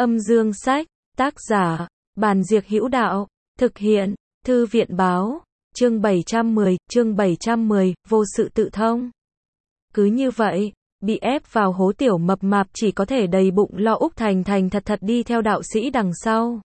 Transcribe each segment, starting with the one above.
Âm dương sách, tác giả, Bàn Diệc Hữu Đạo, thực hiện, Thư viện báo, chương 710, vô sự tự thông. Cứ như vậy, bị ép vào hố tiểu mập mạp chỉ có thể đầy bụng lo úc thành thật đi theo đạo sĩ đằng sau.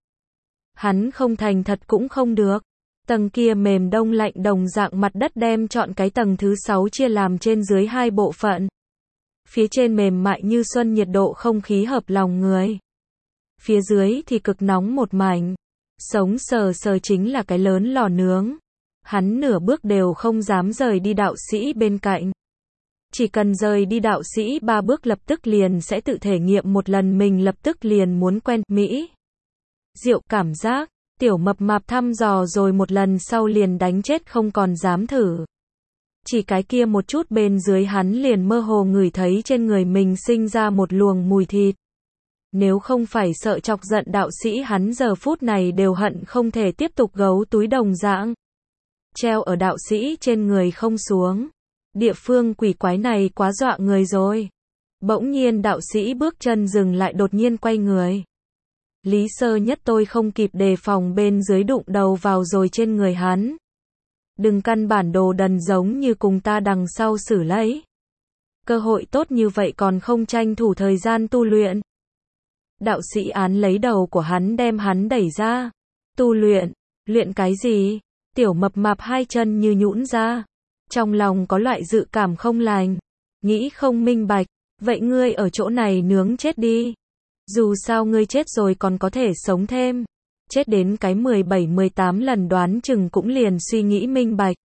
Hắn không thành thật cũng không được. Tầng kia mềm đông lạnh đồng dạng mặt đất đem chọn cái tầng thứ 6 chia làm trên dưới hai bộ phận. Phía trên mềm mại như xuân, nhiệt độ không khí hợp lòng người. Phía dưới thì cực nóng một mảnh. Sống sờ sờ chính là cái lớn lò nướng. Hắn nửa bước đều không dám rời đi đạo sĩ bên cạnh. Chỉ cần rời đi đạo sĩ 3 bước lập tức liền sẽ tự thể nghiệm một lần, mình lập tức liền muốn quen mỹ diệu cảm giác. Tiểu mập mạp thăm dò rồi một lần sau liền đánh chết không còn dám thử. Chỉ cái kia một chút bên dưới hắn liền mơ hồ ngửi thấy trên người mình sinh ra một luồng mùi thịt. Nếu không phải sợ chọc giận đạo sĩ, hắn giờ phút này đều hận không thể tiếp tục gấu túi đồng dạng. Treo ở đạo sĩ trên người không xuống. Địa phương quỷ quái này quá dọa người rồi. Bỗng nhiên đạo sĩ bước chân dừng lại, đột nhiên quay người. Lý Sơ Nhất tôi không kịp đề phòng bên dưới đụng đầu vào rồi trên người hắn. Đừng căn bản đồ đần giống như cùng ta đằng sau xử lấy. Cơ hội tốt như vậy còn không tranh thủ thời gian tu luyện. Đạo sĩ án lấy đầu của hắn đem hắn đẩy ra. Tu luyện? Luyện cái gì? Tiểu mập mạp hai chân như nhũn ra. Trong lòng có loại dự cảm không lành. Nghĩ không minh bạch. Vậy ngươi ở chỗ này nướng chết đi. Dù sao ngươi chết rồi còn có thể sống thêm. Chết đến cái 17-18 lần đoán chừng cũng liền suy nghĩ minh bạch.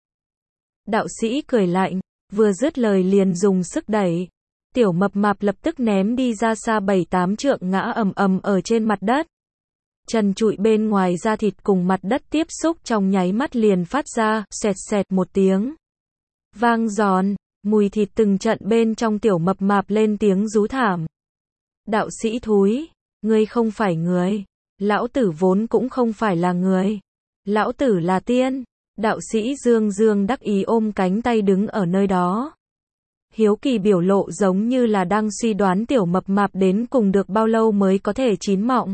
Đạo sĩ cười lạnh, vừa dứt lời liền dùng sức đẩy. Tiểu mập mạp lập tức ném đi ra xa 7-8 trượng, ngã ầm ầm ở trên mặt đất. Trần trụi bên ngoài da thịt cùng mặt đất tiếp xúc trong nháy mắt liền phát ra xoẹt xẹt một tiếng vang giòn, mùi thịt từng trận bên trong. Tiểu mập mạp lên tiếng rú thảm. Đạo sĩ thúi, ngươi không phải người. Lão tử vốn cũng không phải là người. Lão tử là tiên. Đạo sĩ dương dương đắc ý ôm cánh tay đứng ở nơi đó. Hiếu kỳ biểu lộ giống như là đang suy đoán tiểu mập mạp đến cùng được bao lâu mới có thể chín mọng.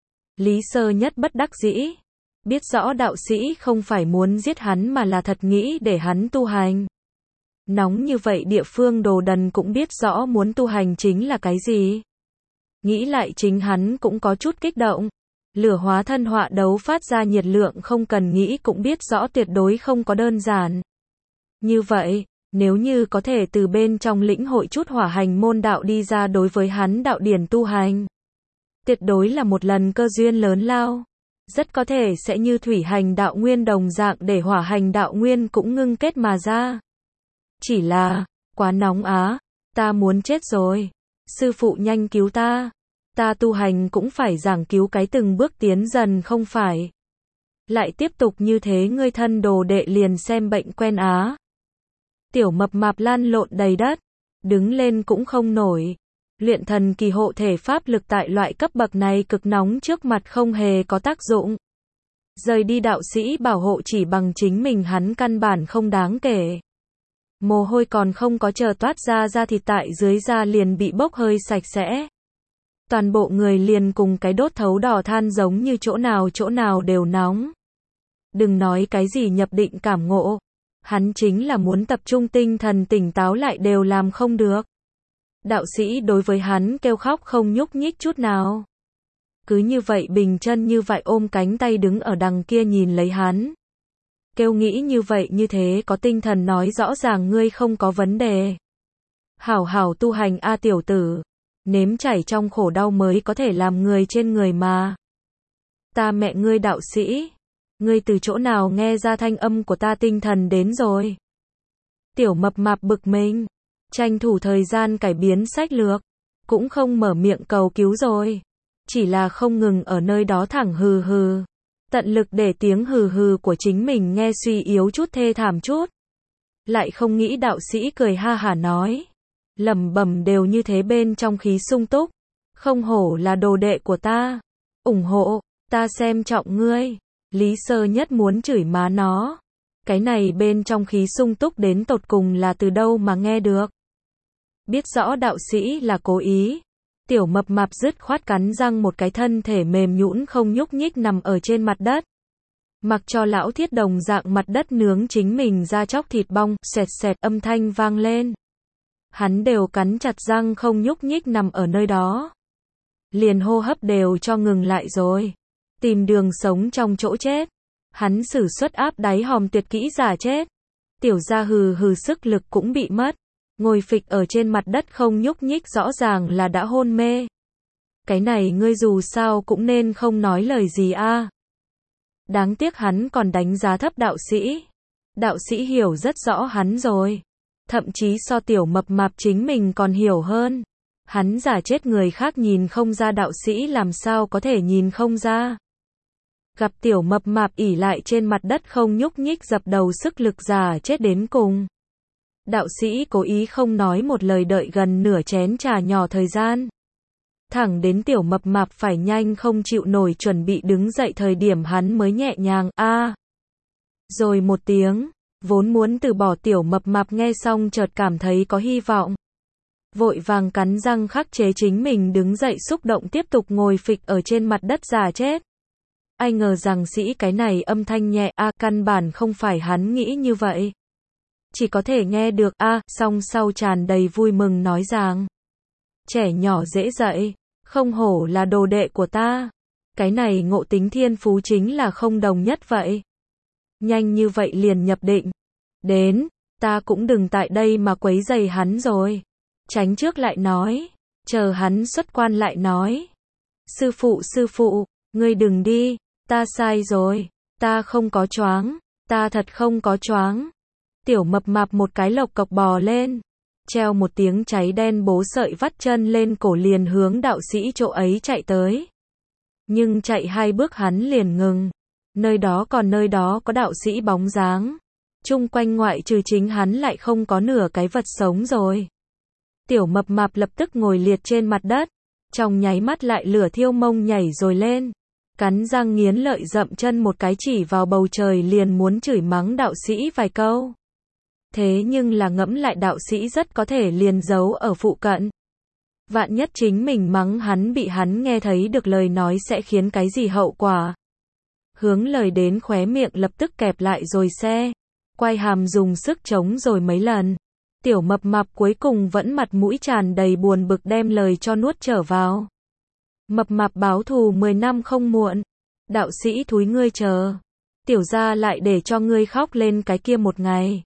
Lý Sơ Nhất bất đắc dĩ. Biết rõ đạo sĩ không phải muốn giết hắn mà là thật nghĩ để hắn tu hành. Nóng như vậy địa phương đồ đần cũng biết rõ muốn tu hành chính là cái gì. Nghĩ lại chính hắn cũng có chút kích động. Lửa hóa thân họa đấu phát ra nhiệt lượng không cần nghĩ cũng biết rõ tuyệt đối không có đơn giản. Như vậy, nếu như có thể từ bên trong lĩnh hội chút hỏa hành môn đạo đi ra, đối với hắn đạo điển tu hành, tuyệt đối là một lần cơ duyên lớn lao. Rất có thể sẽ như thủy hành đạo nguyên đồng dạng để hỏa hành đạo nguyên cũng ngưng kết mà ra. Chỉ là, quá nóng á, ta muốn chết rồi. Sư phụ nhanh cứu ta. Ta tu hành cũng phải giảng cứu cái từng bước tiến dần không phải. Lại tiếp tục như thế ngươi thân đồ đệ liền xem bệnh quen á. Tiểu mập mạp lan lộn đầy đất. Đứng lên cũng không nổi. Luyện thần kỳ hộ thể pháp lực tại loại cấp bậc này cực nóng trước mặt không hề có tác dụng. Rời đi đạo sĩ bảo hộ chỉ bằng chính mình hắn căn bản không đáng kể. Mồ hôi còn không có chờ toát ra, da thịt tại dưới da liền bị bốc hơi sạch sẽ. Toàn bộ người liền cùng cái đốt thấu đỏ than giống như chỗ nào đều nóng. Đừng nói cái gì nhập định cảm ngộ. Hắn chính là muốn tập trung tinh thần tỉnh táo lại đều làm không được. Đạo sĩ đối với hắn kêu khóc không nhúc nhích chút nào. Cứ như vậy bình chân như vậy ôm cánh tay đứng ở đằng kia nhìn lấy hắn. Kêu nghĩ như vậy như thế có tinh thần nói rõ ràng ngươi không có vấn đề. Hảo hảo tu hành a tiểu tử. Nếm trải trong khổ đau mới có thể làm người trên người mà. Ta mẹ ngươi đạo sĩ. Ngươi từ chỗ nào nghe ra thanh âm của ta, tinh thần đến rồi. Tiểu mập mạp bực mình. Tranh thủ thời gian cải biến sách lược. Cũng không mở miệng cầu cứu rồi. Chỉ là không ngừng ở nơi đó thẳng hừ hừ. Tận lực để tiếng hừ hừ của chính mình nghe suy yếu chút, thê thảm chút. Lại không nghĩ đạo sĩ cười ha hả nói. Lẩm bẩm đều như thế bên trong khí sung túc. Không hổ là đồ đệ của ta. Ủng hộ, ta xem trọng ngươi. Lý Sơ Nhất muốn chửi má nó. Cái này bên trong khí sung túc đến tột cùng là từ đâu mà nghe được. Biết rõ đạo sĩ là cố ý. Tiểu mập mạp dứt khoát cắn răng một cái, thân thể mềm nhũn không nhúc nhích nằm ở trên mặt đất. Mặc cho lão thiết đồng dạng mặt đất nướng chính mình ra chóc thịt bong, xoẹt xẹt âm thanh vang lên. Hắn đều cắn chặt răng không nhúc nhích nằm ở nơi đó. Liền hô hấp đều cho ngừng lại rồi. Tìm đường sống trong chỗ chết. Hắn sử xuất áp đáy hòm tuyệt kỹ giả chết. Tiểu gia hừ hừ sức lực cũng bị mất. Ngồi phịch ở trên mặt đất không nhúc nhích rõ ràng là đã hôn mê. Cái này ngươi dù sao cũng nên không nói lời gì a. Đáng tiếc hắn còn đánh giá thấp đạo sĩ. Đạo sĩ hiểu rất rõ hắn rồi. Thậm chí so tiểu mập mạp chính mình còn hiểu hơn. Hắn giả chết người khác nhìn không ra, đạo sĩ làm sao có thể nhìn không ra. Gặp tiểu mập mạp ỉ lại trên mặt đất không nhúc nhích, dập đầu sức lực giả chết đến cùng. Đạo sĩ cố ý không nói một lời, đợi gần nửa chén trà nhỏ thời gian. Thẳng đến tiểu mập mạp phải nhanh không chịu nổi chuẩn bị đứng dậy thời điểm hắn mới nhẹ nhàng rồi một tiếng. Vốn muốn từ bỏ tiểu mập mạp nghe xong chợt cảm thấy có hy vọng. Vội vàng cắn răng khắc chế chính mình đứng dậy, xúc động tiếp tục ngồi phịch ở trên mặt đất giả chết. Ai ngờ rằng sĩ cái này âm thanh nhẹ căn bản không phải hắn nghĩ như vậy. Chỉ có thể nghe được song sau tràn đầy vui mừng nói rằng. Trẻ nhỏ dễ dạy, không hổ là đồ đệ của ta. Cái này ngộ tính thiên phú chính là không đồng nhất vậy. Nhanh như vậy liền nhập định. Đến, ta cũng đừng tại đây mà quấy rầy hắn rồi. Tránh trước lại nói, chờ hắn xuất quan lại nói. Sư phụ, ngươi đừng đi, ta sai rồi, ta không có choáng, ta thật không có choáng. Tiểu mập mạp một cái lộc cộc bò lên, treo một tiếng cháy đen bố sợi vắt chân lên cổ liền hướng đạo sĩ chỗ ấy chạy tới. Nhưng chạy 2 bước hắn liền ngừng. Nơi đó có đạo sĩ bóng dáng. Chung quanh ngoại trừ chính hắn lại không có nửa cái vật sống rồi. Tiểu mập mạp lập tức ngồi liệt trên mặt đất. Trong nháy mắt lại lửa thiêu mông nhảy rồi lên. Cắn răng nghiến lợi dậm chân một cái chỉ vào bầu trời liền muốn chửi mắng đạo sĩ vài câu. Thế nhưng là ngẫm lại đạo sĩ rất có thể liền giấu ở phụ cận. Vạn nhất chính mình mắng hắn bị hắn nghe thấy được lời nói sẽ khiến cái gì hậu quả. Hướng lời đến khóe miệng lập tức kẹp lại rồi quay hàm dùng sức chống rồi mấy lần. Tiểu mập mạp cuối cùng vẫn mặt mũi tràn đầy buồn bực đem lời cho nuốt trở vào. Mập mạp báo thù 10 năm không muộn. Đạo sĩ thúi ngươi chờ. Tiểu gia lại để cho ngươi khóc lên cái kia một ngày.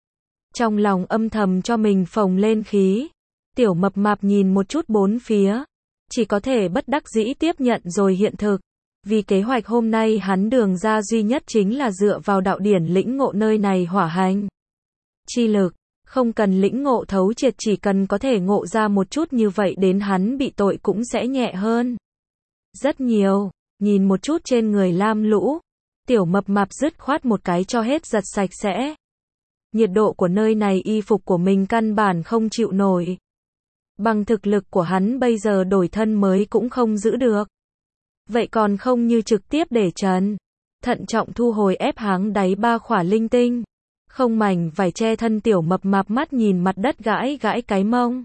Trong lòng âm thầm cho mình phồng lên khí. Tiểu mập mạp nhìn một chút bốn phía. Chỉ có thể bất đắc dĩ tiếp nhận rồi hiện thực. Vì kế hoạch hôm nay hắn đường ra duy nhất chính là dựa vào đạo điển lĩnh ngộ nơi này hỏa hành chi lực. Không cần lĩnh ngộ thấu triệt, chỉ cần có thể ngộ ra một chút như vậy đến hắn bị tội cũng sẽ nhẹ hơn. Rất nhiều. Nhìn một chút trên người lam lũ. Tiểu mập mạp dứt khoát một cái cho hết giặt sạch sẽ. Nhiệt độ của nơi này y phục của mình căn bản không chịu nổi. Bằng thực lực của hắn bây giờ đổi thân mới cũng không giữ được. Vậy còn không như trực tiếp để trần. Thận trọng thu hồi ép háng đáy 3 khỏa linh tinh. Không mảnh vải che thân, tiểu mập mạp mắt nhìn mặt đất gãi gãi cái mông.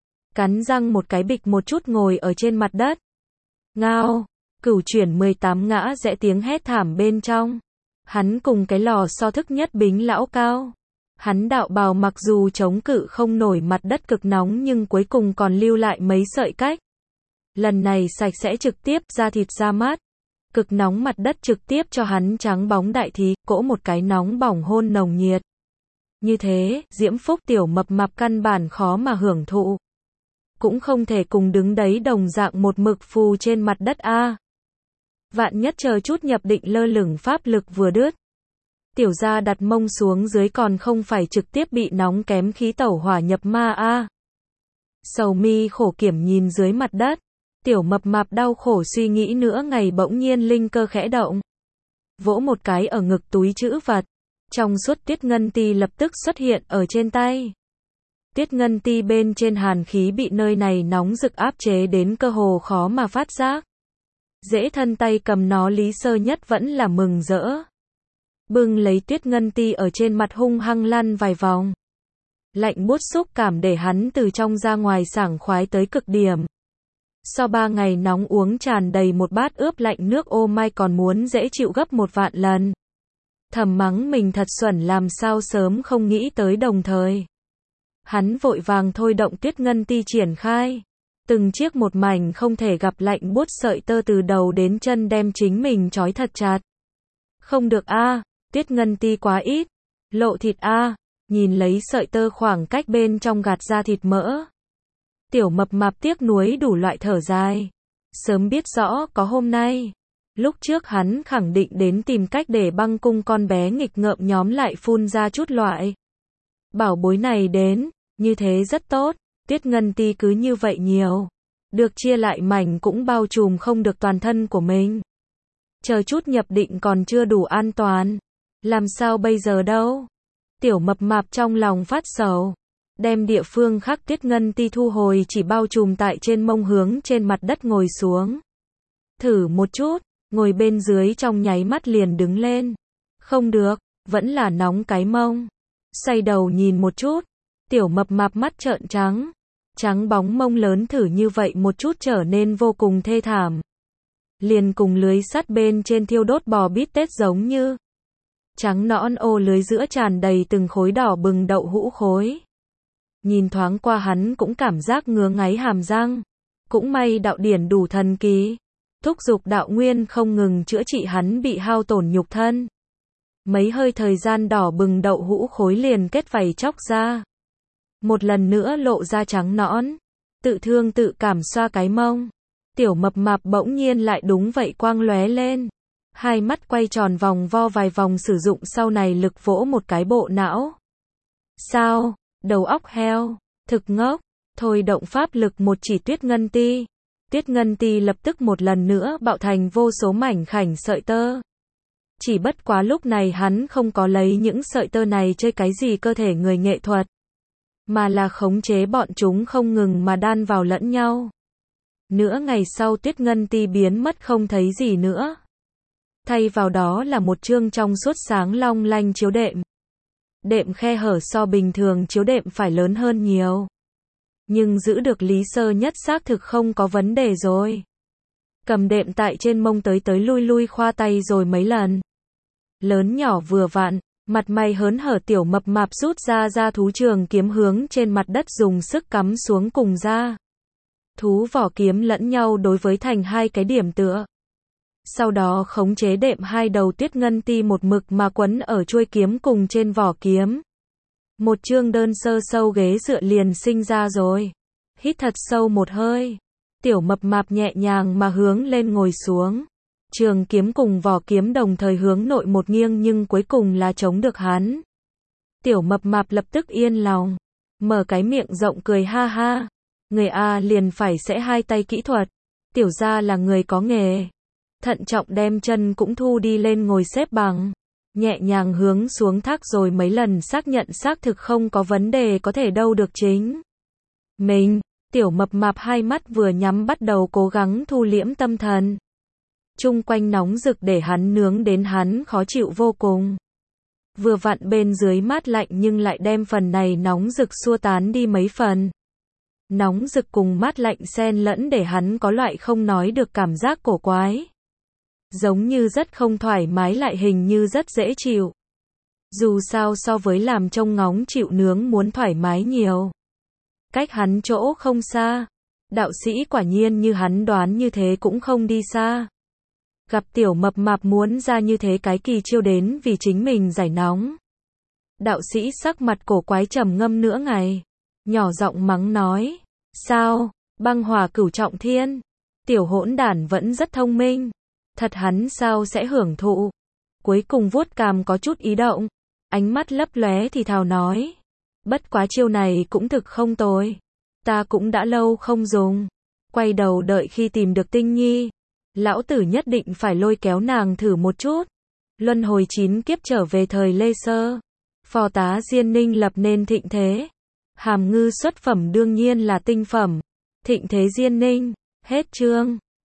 Cắn răng một cái bịch một chút ngồi ở trên mặt đất. Ngao, cửu chuyển 18 ngã rẽ tiếng hét thảm bên trong. Hắn cùng cái lò so thức nhất bính lão cao. Hắn đạo bào mặc dù chống cự không nổi mặt đất cực nóng nhưng cuối cùng còn lưu lại mấy sợi cách. Lần này sạch sẽ trực tiếp ra thịt ra mát. Cực nóng mặt đất trực tiếp cho hắn trắng bóng đại thí, cỗ một cái nóng bỏng hôn nồng nhiệt. Như thế, diễm phúc tiểu mập mạp căn bản khó mà hưởng thụ. Cũng không thể cùng đứng đấy đồng dạng một mực phù trên mặt đất Vạn nhất chờ chút nhập định lơ lửng pháp lực vừa đứt. Tiểu gia đặt mông xuống dưới còn không phải trực tiếp bị nóng kém khí tẩu hỏa nhập ma Sầu mi khổ kiểm nhìn dưới mặt đất. Tiểu mập mạp đau khổ suy nghĩ nửa ngày, bỗng nhiên linh cơ khẽ động. Vỗ một cái ở ngực túi trữ vật. Trong suốt tuyết ngân ti lập tức xuất hiện ở trên tay. Tuyết ngân ti bên trên hàn khí bị nơi này nóng rực áp chế đến cơ hồ khó mà phát giác. Dễ thân tay cầm nó Lý Sơ Nhất vẫn là mừng rỡ. Bưng lấy tuyết ngân ti ở trên mặt hung hăng lăn vài vòng. Lạnh buốt xúc cảm để hắn từ trong ra ngoài sảng khoái tới cực điểm. Sau 3 ngày nóng uống tràn đầy một bát ướp lạnh nước ô mai còn muốn dễ chịu gấp 1 vạn lần. Thầm mắng mình thật xuẩn làm sao sớm không nghĩ tới đồng thời. Hắn vội vàng thôi động Tuyết Ngân Ti triển khai. Từng chiếc một mảnh không thể gặp lạnh buốt sợi tơ từ đầu đến chân đem chính mình trói thật chặt. Không được a, Tuyết Ngân Ti quá ít. Lộ thịt a, nhìn lấy sợi tơ khoảng cách bên trong gạt ra thịt mỡ. Tiểu mập mạp tiếc nuối đủ loại thở dài. Sớm biết rõ có hôm nay. Lúc trước hắn khẳng định đến tìm cách để băng cung con bé nghịch ngợm nhóm lại phun ra chút loại. Bảo bối này đến, như thế rất tốt, Tuyết Ngân Ti cứ như vậy nhiều. Được chia lại mảnh cũng bao trùm không được toàn thân của mình. Chờ chút nhập định còn chưa đủ an toàn. Làm sao bây giờ đâu? Tiểu mập mạp trong lòng phát sầu. Đem địa phương khác Tuyết Ngân Ti thu hồi chỉ bao trùm tại trên mông hướng trên mặt đất ngồi xuống. Thử một chút, ngồi bên dưới trong nháy mắt liền đứng lên. Không được, vẫn là nóng cái mông. Xoay đầu nhìn một chút, tiểu mập mạp mắt trợn trắng. Trắng bóng mông lớn thử như vậy một chút trở nên vô cùng thê thảm. Liền cùng lưới sắt bên trên thiêu đốt bò bít tết giống như. Trắng nõn ô lưới giữa tràn đầy từng khối đỏ bừng đậu hũ khối. Nhìn thoáng qua hắn cũng cảm giác ngứa ngáy hàm răng. Cũng may đạo điển đủ thần kỳ. Thúc giục đạo nguyên không ngừng chữa trị hắn bị hao tổn nhục thân. Mấy hơi thời gian đỏ bừng đậu hũ khối liền kết vảy chóc ra. Một lần nữa lộ ra trắng nõn. Tự thương tự cảm xoa cái mông. Tiểu mập mạp bỗng nhiên lại đúng vậy quang lóe lên. Hai mắt quay tròn vòng vo vài vòng sử dụng sau này lực vỗ một cái bộ não. Sao? Đầu óc heo. Thực ngốc. Thôi động pháp lực một chỉ Tuyết Ngân Ti. Tuyết Ngân Ti lập tức một lần nữa bạo thành vô số mảnh khảnh sợi tơ. Chỉ bất quá lúc này hắn không có lấy những sợi tơ này chơi cái gì cơ thể người nghệ thuật. Mà là khống chế bọn chúng không ngừng mà đan vào lẫn nhau. Nửa ngày sau Tuyết Ngân Ti biến mất không thấy gì nữa. Thay vào đó là một chương trong suốt sáng long lanh chiếu đệm. Đệm khe hở so bình thường chiếu đệm phải lớn hơn nhiều. Nhưng giữ được lý sơ nhất xác thực không có vấn đề rồi. Cầm đệm tại trên mông tới lui lui khoa tay rồi mấy lần. Lớn nhỏ vừa vặn, mặt mày hớn hở tiểu mập mạp rút ra thú trường kiếm hướng trên mặt đất dùng sức cắm xuống cùng ra. Thú vỏ kiếm lẫn nhau đối với thành hai cái điểm tựa. Sau đó khống chế đệm hai đầu Tuyết Ngân Ti một mực mà quấn ở chuôi kiếm cùng trên vỏ kiếm. Một chương đơn sơ sâu ghế dựa liền sinh ra rồi. Hít thật sâu một hơi. Tiểu mập mạp nhẹ nhàng mà hướng lên ngồi xuống. Trường kiếm cùng vỏ kiếm đồng thời hướng nội một nghiêng nhưng cuối cùng là chống được hắn. Tiểu mập mạp lập tức yên lòng. Mở cái miệng rộng cười ha ha. Người A liền phải sẽ hai tay kỹ thuật. Tiểu gia là người có nghề. Thận trọng đem chân cũng thu đi lên ngồi xếp bằng. Nhẹ nhàng hướng xuống thác rồi mấy lần xác nhận xác thực không có vấn đề có thể đâu được chính. Mình, tiểu mập mạp hai mắt vừa nhắm bắt đầu cố gắng thu liễm tâm thần. Chung quanh nóng rực để hắn nướng đến hắn khó chịu vô cùng. Vừa vặn bên dưới mát lạnh nhưng lại đem phần này nóng rực xua tán đi mấy phần. Nóng rực cùng mát lạnh xen lẫn để hắn có loại không nói được cảm giác cổ quái. Giống như rất không thoải mái lại hình như rất dễ chịu. Dù sao so với làm trông ngóng chịu nướng muốn thoải mái nhiều. Cách hắn chỗ không xa. Đạo sĩ quả nhiên như hắn đoán như thế cũng không đi xa. Gặp tiểu mập mạp muốn ra như thế cái kỳ chiêu đến vì chính mình giải nóng. Đạo sĩ sắc mặt cổ quái trầm ngâm nửa ngày. Nhỏ giọng mắng nói. Sao, băng hỏa cửu trọng thiên. Tiểu hỗn đản vẫn rất thông minh. Thật hắn sao sẽ hưởng thụ. Cuối cùng vuốt cằm có chút ý động. Ánh mắt lấp lóe thì thào nói. Bất quá chiêu này cũng thực không tồi. Ta cũng đã lâu không dùng. Quay đầu đợi khi tìm được Tinh Nhi. Lão tử nhất định phải lôi kéo nàng thử một chút. Luân hồi 9 kiếp trở về thời Lê Sơ. Phò tá Diên Ninh lập nên thịnh thế. Hàm ngư xuất phẩm đương nhiên là tinh phẩm. Thịnh thế Diên Ninh. Hết chương.